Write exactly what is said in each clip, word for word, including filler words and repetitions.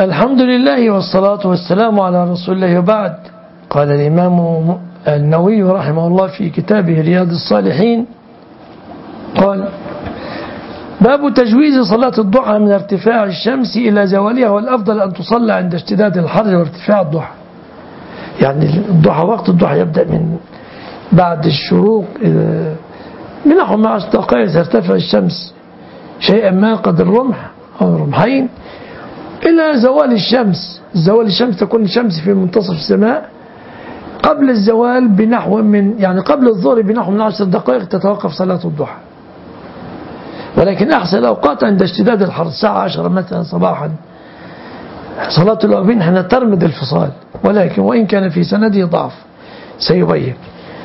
الحمد لله والصلاة والسلام على رسول الله، وبعد. قال الإمام النووي رحمه الله في كتابه رياض الصالحين، قال: باب تجويز صلاة الضحى من ارتفاع الشمس إلى زوالها، والأفضل أن تصلى عند اشتداد الحر وارتفاع الضحى. يعني الضحى، وقت الضحى يبدأ من بعد الشروق من نحو مع دقائق ترتفع الشمس شيئا ما قدر الرمح أو رمحين إلى زوال الشمس. زوال الشمس تكون الشمس في منتصف السماء. قبل الزوال بنحو من يعني قبل الظهر بنحو من عشر دقائق تتوقف صلاة الضحى، ولكن أحسن الأوقات عند اشتداد الحر، الساعة عشرة مثلا صباحا. صلاة الأوابين حين ترمد الفصال، ولكن وإن كان في سنده ضعف سيبين.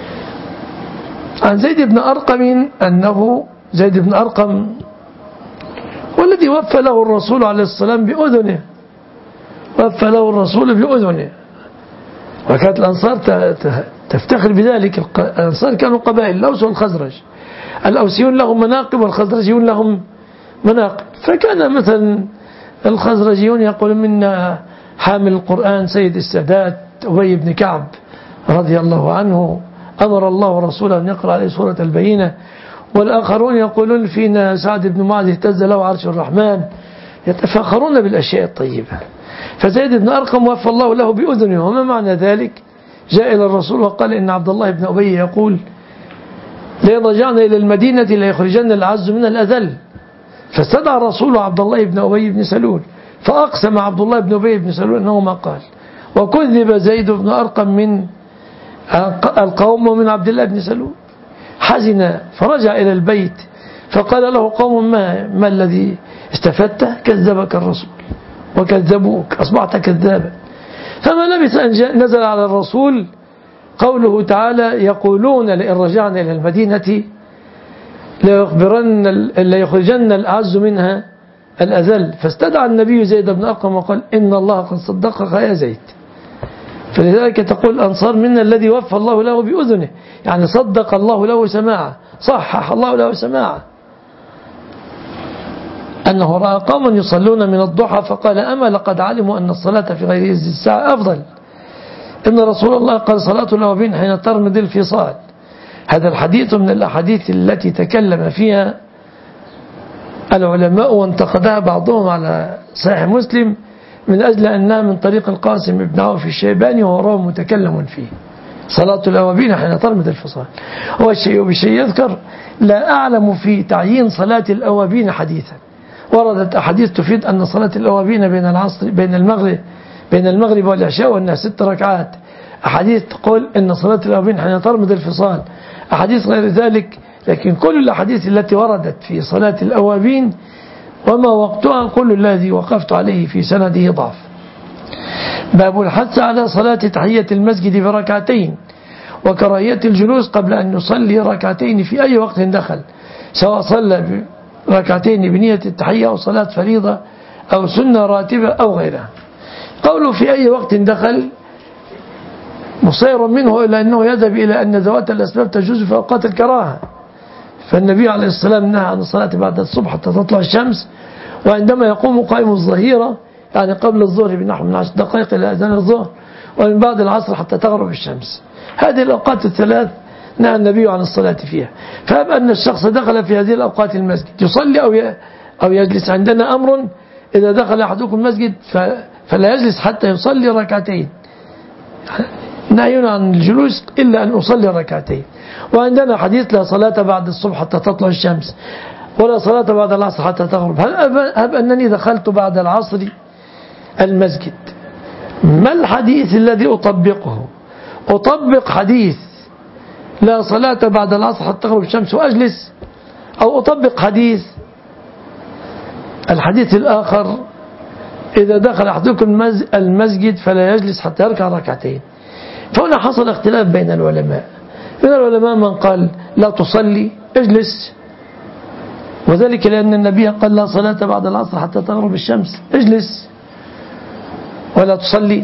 عن زيد بن أرقم أنه زيد بن أرقم والذي وفى له الرسول عليه السلام بأذنه، وفى له الرسول بأذنه، وكانت الأنصار تفتخر بذلك. الأنصار كانوا قبائل، الأوس والخزرج. الأوسيون لهم مناقب والخزرجيون لهم مناقب، فكان مثلا الخزرجيون يقول: منا حامل القرآن سيد السادات أبي بن كعب رضي الله عنه، أمر الله ورسوله أن يقرأ عليه سورة البينة. والآخرون يقولون: فينا سعد بن معاذ اهتز له عرش الرحمن. يتفاخرون بالأشياء الطيبة. فزيد بن أرقم وفى الله له بأذنه. وما معنى ذلك؟ جاء إلى الرسول وقال: إن عبد الله بن أبي يقول: لئن رجعنا إلى المدينة ليخرجن الأعز من الأذل. فاستدعى الرسول عبد الله بن أبي بن سلول، فأقسم عبد الله بن أبي بن سلول أنه ما قال، وكذب زيد بن أرقم من القوم ومن عبد الله بن سلول. حزن فرجع إلى البيت، فقال له قوم: ما, ما الذي استفدته؟ كذبك الرسول وكذبوك، أصبحت كذابا. فما لبث أن نزل على الرسول قوله تعالى: يقولون لئن رجعنا إلى المدينة ليخبرن ليخرجن الأعز منها الأذل. فاستدعى النبي زيد بن أرقم وقال: إن الله قد صدقك يا زيد. فلذلك تقول الأنصار: منا الذي وفى الله له بأذنه، يعني صدق الله له سماعه، صحح الله له سماعه، أنه رأى قوما يصلون من الضحى فقال: أما لقد علموا أن الصلاة في غير هذه الساعة أفضل. إن رسول الله قال: صلاة الأوابين حين ترمد الفصال. هذا الحديث من الأحاديث التي تكلم فيها العلماء وانتقدها بعضهم على صحيح مسلم من أجل أنها من طريق القاسم بن عوف الشيباني، وهو متكلم فيه. صلاة الأوابين حين ترمد الفصال. هو الشيء بشيء يذكر: لا أعلم في تعيين صلاة الأوابين حديثا. وردت أحاديث تفيد أن صلاة الأوابين بين العصر بين المغرب بين المغرب والعشاء وأنها ست ركعات. أحاديث تقول أن صلاة الأوابين حين ترمد الفصال. أحاديث غير ذلك. لكن كل الأحاديث التي وردت في صلاة الأوابين وما وقتها كل الذي وقفت عليه في سنده ضعف. باب الحث على صلاة تحية المسجد بركعتين، وكراهية الجلوس قبل أن يصلي ركعتين في أي وقت دخل، سواء صلى ركعتين بنية التحية أو صلاة فريضة أو سنة راتبة أو غيرها. قوله في أي وقت دخل مصير منه إلى أنه يذهب إلى أن ذوات الأسباب تجوز في أوقات الكراهة. فالنبي عليه السلام نهى عن الصلاة بعد الصبح حتى تطلع الشمس، وعندما يقوم قائم الظهيرة يعني قبل الظهر بنحو من عشر دقائق إلى أذان الظهر، ومن بعد العصر حتى تغرب الشمس. هذه الأوقات الثلاث نهى النبي عن الصلاة فيها. فهب أن الشخص دخل في هذه الأوقات المسجد يصلي أو أو يجلس. عندنا أمر: إذا دخل أحدكم المسجد فلا يجلس حتى يصلي ركعتين. نهينا عن الجلوس إلا أن أصلي ركعتين. وعندنا حديث: لا صلاة بعد الصبح حتى تطلع الشمس، ولا صلاة بعد العصر حتى تغرب. هب أنني دخلت بعد العصر المسجد، ما الحديث الذي أطبقه؟ أطبق حديث لا صلاة بعد العصر حتى تغرب الشمس وأجلس، أو أطبق حديث الحديث الآخر: إذا دخل أحدكم المسجد فلا يجلس حتى يركع ركعتين. فهنا حصل اختلاف بين العلماء. من العلماء من قال: لا تصلي، اجلس، وذلك لأن النبي قال: لا صلاة بعد العصر حتى تغرب الشمس، اجلس ولا تصلي.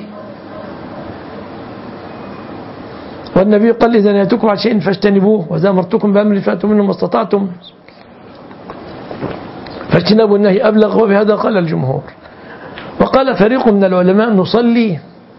والنبي قال: إذا نهيتكم عن شيء فاجتنبوه، وإذا أمرتكم بأمر فأتوا منه ما استطعتم، فاجتنبوا النهي أبلغ. وبهذا قال الجمهور. فقال فريق من العلماء نصلي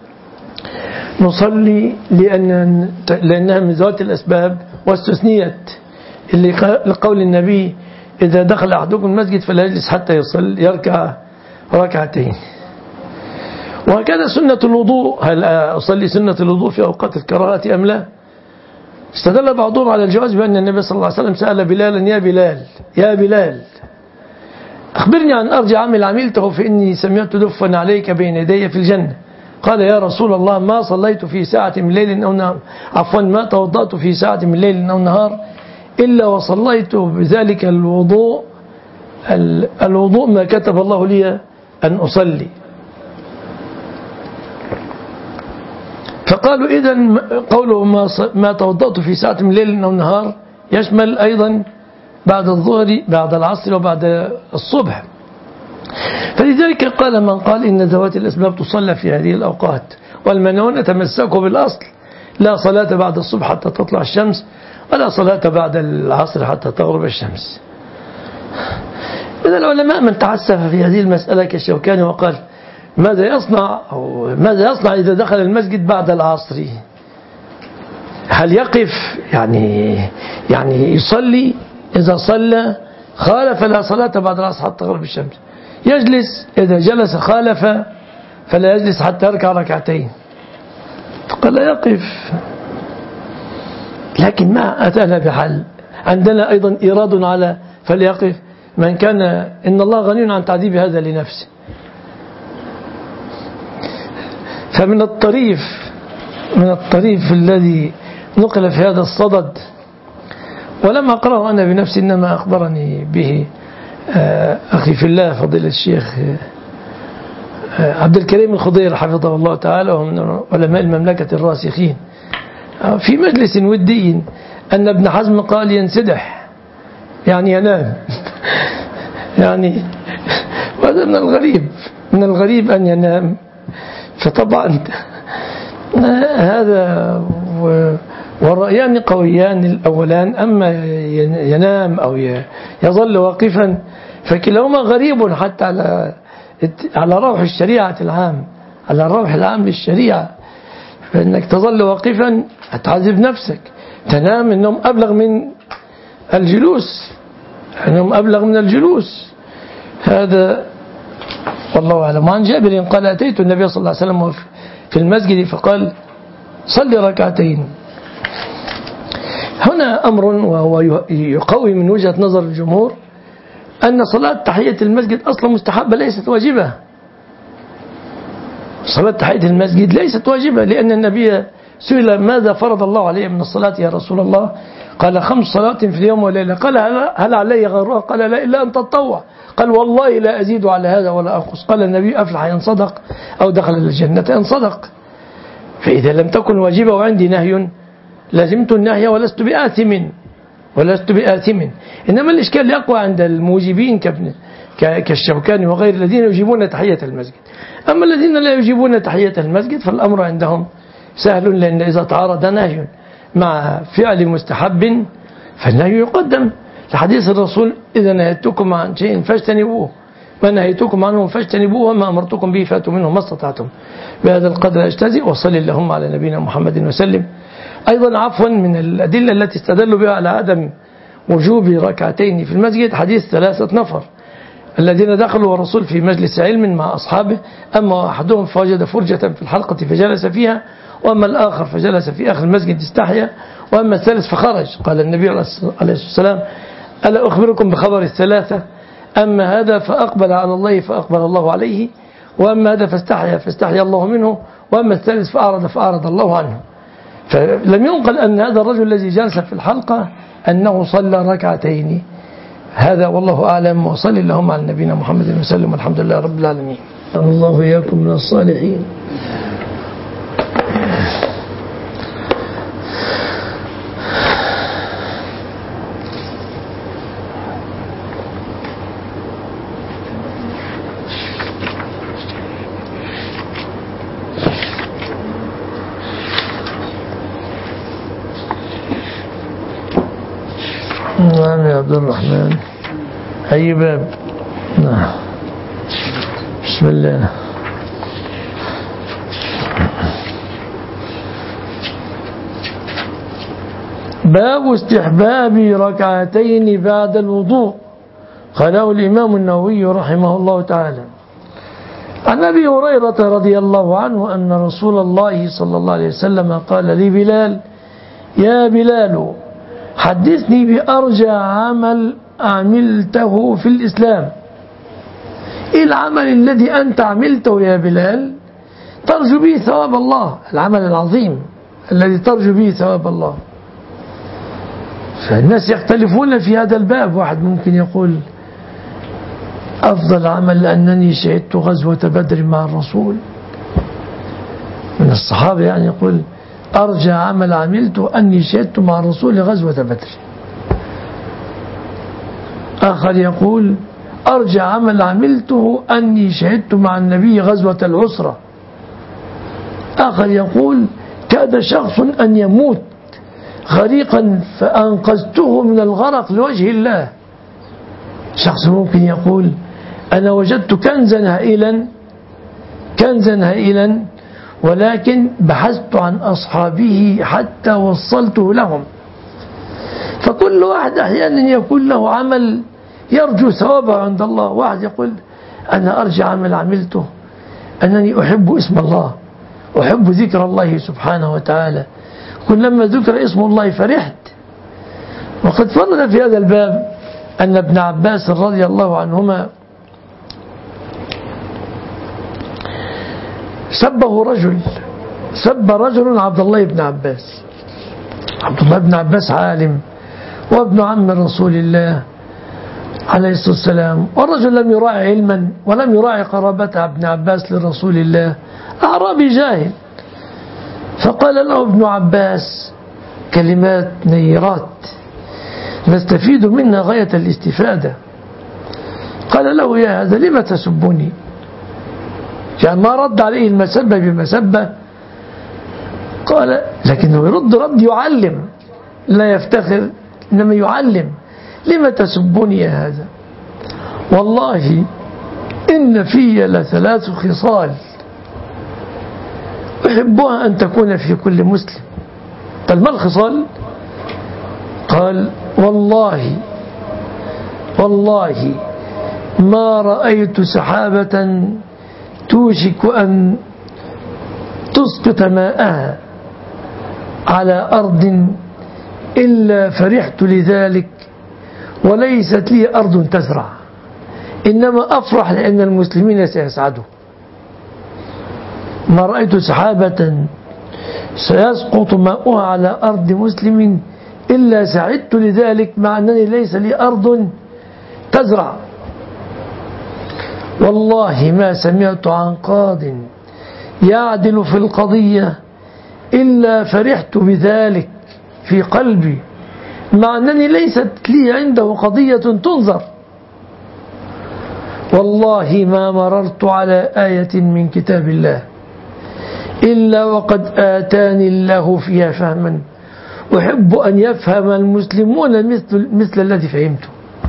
نصلي لأن لأنها من ذوات الأسباب واستثنيت اللي لقول النبي إذا دخل أحدكم المسجد فلا يجلس حتى يصل يركع ركعتين. وهكذا سنة الوضوء، هل أصلي سنة الوضوء في أوقات الكراهة أم لا؟ استدل بعضهم على الجواز بأن النبي صلى الله عليه وسلم سأل بلالا يا بلال يا بلال أخبرني عن أرجى عمل عملته فإني سمعت دفا عليك بين يدي في الجنة. قال يا رسول الله ما صليت في ساعة من ليل أو نهار عفوا ما توضأت في ساعة من ليل أو نهار إلا وصليت بذلك الوضوء الوضوء ما كتب الله لي أن أصلي. فقالوا إذن قوله ما, ما توضأت في ساعة من ليل أو نهار يشمل أيضا بعد الظهر بعد العصر وبعد الصبح. فلذلك قال من قال إن ذوات الأسباب تصلى في هذه الأوقات، والمنون تمسكوا بالأصل لا صلاة بعد الصبح حتى تطلع الشمس ولا صلاة بعد العصر حتى تغرب الشمس. إذا العلماء من تعسف في هذه المسألة كالشوكاني وقال ماذا يصنع أو ماذا يصنع إذا دخل المسجد بعد العصر؟ هل يقف يعني يعني يصلي؟ إذا صلى خالف لا صلاة بعد العصر حتى تغرب الشمس. يجلس إذا جلس خالف فلا يجلس حتى يركع ركعتين. فقال يقف، لكن ما أتانا بحل. عندنا أيضا إيراد على فليقف من كان إن الله غني عن تعذيب هذا لنفسه. فمن الطريف من الطريف الذي نقل في هذا الصدد ولم أقرأه أنا بنفسي إنما أخبرني به أخي في الله فضيلة الشيخ عبد الكريم الخضير حفظه الله تعالى ومن علماء المملكة الراسخين في مجلس ودي أن ابن حزم قال ينسدح يعني ينام يعني وهذا من الغريب من الغريب أن ينام. فطبعا هذا والرأيان قويان الأولان، أما ينام أو يظل واقفا فكلاهما غريب حتى على على روح الشريعة العام على الروح العام للشريعة. فإنك تظل واقفا هتعذب نفسك، تنام النوم أبلغ من الجلوس النوم أبلغ من الجلوس. هذا والله أعلم. عن جابر قال أتيت النبي صلى الله عليه وسلم في المسجد فقال صلي ركعتين. هنا أمر وهو يقوي من وجهة نظر الجمهور أن صلاة تحية المسجد أصلا مستحبة ليست واجبة. صلاة تحية المسجد ليست واجبة لأن النبي سئل ماذا فرض الله عليه من الصلاة يا رسول الله؟ قال خمس صلاة في اليوم والليلة. قال هل علي غيرها؟ قال لا إلا أن تتطوع. قال والله لا أزيد على هذا ولا أنقص. قال النبي أفلح إن صدق أو دخل الجنة إن صدق. فإذا لم تكن واجبة وعندي نهي لزمت النهي ولست بآثم ولست بآثم. إنما الإشكال يقوى عند الموجبين كالشوكاني وغير الذين يجيبون تحية المسجد. أما الذين لا يجيبون تحية المسجد فالأمر عندهم سهل، لأن إذا تعارض نهي مع فعل مستحب فالنهي يقدم لحديث الرسول إذا نهيتكم عن شيء فاجتنبوه ما نهيتكم عنه فاجتنبوه وما أمرتكم به فاتوا منه ما استطعتم. بهذا القدر أجتزئ وصلي اللهم على نبينا محمد وسلم. أيضا عفوا من الأدلة التي استدلوا بها على عدم وجوب ركعتين في المسجد حديث ثلاثة نفر الذين دخلوا الرسول في مجلس علم مع أصحابه، أما أحدهم فوجد فرجة في الحلقة فجلس فيها، وأما الآخر فجلس في آخر المسجد استحيا، وأما الثالث فخرج. قال النبي عليه الصلاة والسلام ألا أخبركم بخبر الثلاثة؟ أما هذا فأقبل على الله فأقبل الله عليه، وأما هذا فاستحيا فاستحيا الله منه، وأما الثالث فأعرض فأعرض الله عنه. فلم ينقل أن هذا الرجل الذي جلس في الحلقة أنه صلى ركعتين. هذا والله أعلم. وصلي اللهم على نبينا محمد وسلم والحمد لله رب العالمين. الله إياكم من الصالحين. نعم يا عبد الرحمن. أي باب؟ نعم. بسم الله. باب استحباب ركعتين بعد الوضوء، قاله الإمام النووي رحمه الله تعالى. عن أبي هريرة رضي الله عنه أن رسول الله صلى الله عليه وسلم قال لبلال: يا بلال حدثني بأرجى عمل عملته في الإسلام. إيه العمل الذي أنت عملته يا بلال ترجو به ثواب الله، العمل العظيم الذي ترجو به ثواب الله؟ فالناس يختلفون في هذا الباب. واحد ممكن يقول أفضل عمل لأنني شهدت غزوة بدر مع الرسول، من الصحابة يعني يقول أرجى عمل عملته أني شهدت مع الرسول غزوة بدر. آخر يقول أرجى عمل عملته أني شهدت مع النبي غزوة العسرة. آخر يقول كاد شخص أن يموت غريقا فأنقذته من الغرق لوجه الله. شخص ممكن يقول أنا وجدت كنزا هائلا كنزا هائلا ولكن بحثت عن أصحابه حتى وصلته لهم. فكل واحد أحيانا يكون له عمل يرجو ثوابه عند الله. واحد يقول أنا أرجى عمل عملته أنني أحب اسم الله، أحب ذكر الله سبحانه وتعالى، كلما ذكر اسم الله فرحت. وقد فرد في هذا الباب أن ابن عباس رضي الله عنهما سبه رجل سب رجل عبد الله بن عباس. عبد الله بن عباس عالم وابن عم رسول الله عليه الصلاة والسلام، والرجل لم يراعي علما ولم يراعي قرابة ابن عباس لرسول الله، أعرابي جاهل. فقال له ابن عباس كلمات نيرات نستفيد منها غاية الاستفادة. قال له يا هذا لما تسبني؟ يعني ما رد عليه المسبة بمسبة، قال لكنه يرد رد يعلم، لا يفتخر إنما يعلم. لما تسبني يا هذا؟ والله إن في لثلاث خصال أحبها أن تكون في كل مسلم. قال ما الخصال؟ قال والله والله ما رأيت سحابة توشك أن تسقط ماءها على أرض إلا فرحت لذلك، وليست لي أرض تزرع، إنما أفرح لأن المسلمين سيسعدوا. ما رأيت سحابة سيسقط ماؤها على أرض مسلم إلا سعدت لذلك، مع أنني ليس لي أرض تزرع. والله ما سمعت عن قاض يعدل في القضية إلا فرحت بذلك في قلبي، مع أنني ليست لي عنده قضية تنظر. والله ما مررت على آية من كتاب الله إلا وقد آتاني الله فيها فهما أحب أن يفهم المسلمون مثل, مثل الذي فهمته.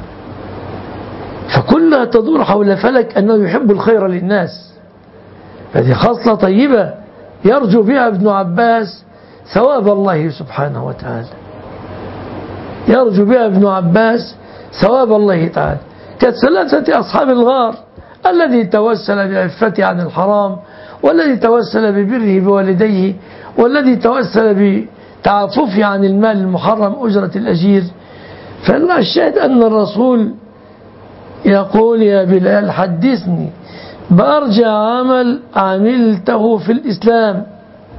فكلها تدور حول فلك أنه يحب الخير للناس. هذه خصلة طيبة يرجو بها ابن عباس ثواب الله سبحانه وتعالى، يرجو بها ابن عباس ثواب الله تعالى. كثلاثة أصحاب الغار، الذي توسل بعفته عن الحرام، والذي توسل ببره بوالديه، والذي توسل بتعففه عن المال المحرم أجرة الأجير. فالشاهد أن الرسول يقول يا بلال حدثني بأرجى عمل عملته في الإسلام.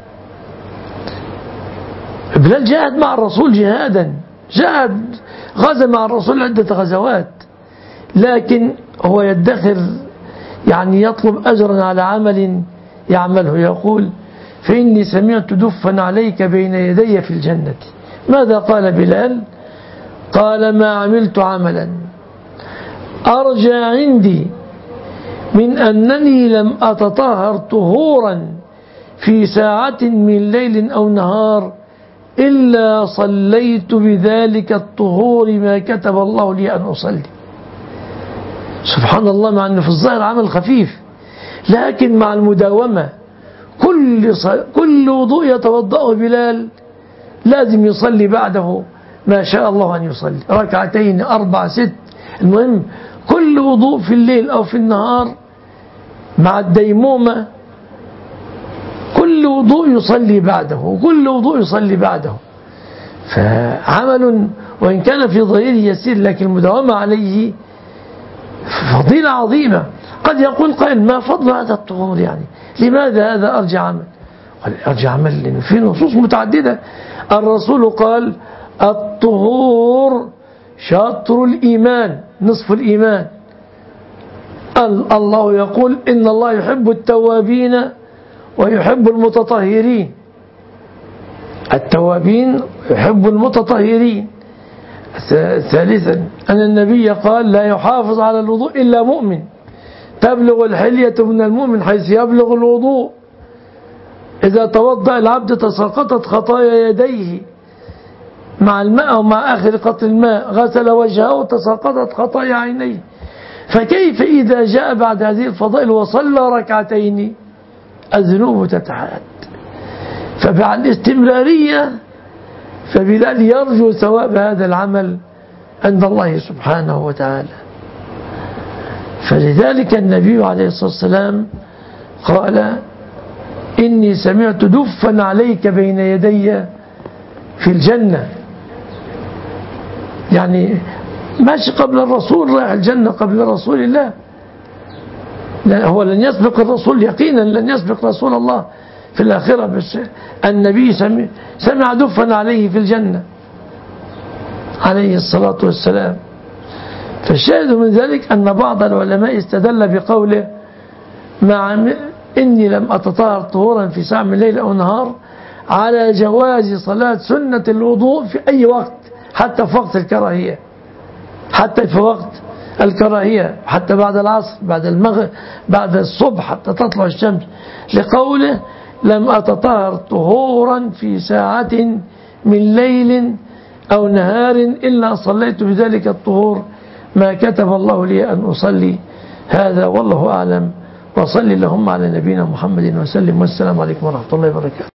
بلال جاهد مع الرسول جهادا، جاهد غزا مع الرسول عدة غزوات، لكن هو يدخر يعني يطلب أجرا على عمل يعمله. يقول فإني سمعت دفا عليك بين يدي في الجنة. ماذا قال بلال؟ قال ما عملت عملا أرجى عندي من أنني لم أتطهر طهورا في ساعة من ليل أو نهار إلا صليت بذلك الطهور ما كتب الله لي أن أصلي. سبحان الله، مع أنه في الظاهر عمل خفيف، لكن مع المداومة كل كل وضوء يتوضأه بلال لازم يصلي بعده ما شاء الله أن يصلي، ركعتين أربع ست، المهم كل وضوء في الليل أو في النهار مع الديمومة كل وضوء يصلي بعده، وكل وضوء يصلي بعده. فعمل وإن كان في ظاهره يسير، لكن المداومة عليه فضيلة عظيمة. قد يقول قائل ما فضل هذا الطهور؟ يعني لماذا هذا أرجى عمل؟ قال أرجى عمل لأن في نصوص متعددة. الرسول قال الطهور شطر الإيمان، نصف الإيمان. الله يقول إن الله يحب التوابين ويحب المتطهرين. التوابين يحب المتطهرين. ثالثا أن النبي قال لا يحافظ على الوضوء إلا مؤمن، تبلغ الحلية من المؤمن حيث يبلغ الوضوء. إذا توضأ العبد تساقطت خطايا يديه مع الماء أو مع آخر قطر الماء، غسل وجهه تساقطت خطايا عينيه. فكيف إذا جاء بعد هذه الفضائل وصلى ركعتين؟ الذنوب تتعاد. فبعد الاستمرارية فبذلك يرجو ثواب هذا العمل عند الله سبحانه وتعالى. فلذلك النبي عليه الصلاة والسلام قال إني سمعت دفا عليك بين يدي في الجنة، يعني ماشي قبل الرسول، رايح الجنة قبل رسول الله. هو لن يسبق الرسول يقينا، لن يسبق رسول الله في الآخرة، بس النبي سمع دفا عليه في الجنة عليه الصلاة والسلام. فالشاهد من ذلك أن بعض العلماء استدل بقوله مع إني لم أتطهر طهورا في ساعة من الليل أو نهار على جواز صلاة سنة الوضوء في أي وقت، حتى في وقت الكراهية، حتى في وقت الكراهية، حتى بعد العصر، بعد المغرب، بعد الصبح، حتى تطلع الشمس، لقوله لم أتطهر طهورا في ساعة من ليل أو نهار إلا صليت بذلك الطهور ما كتب الله لي أن أصلي. هذا والله أعلم، وصلي اللهم على نبينا محمد وسلم، والسلام عليكم ورحمة الله وبركاته.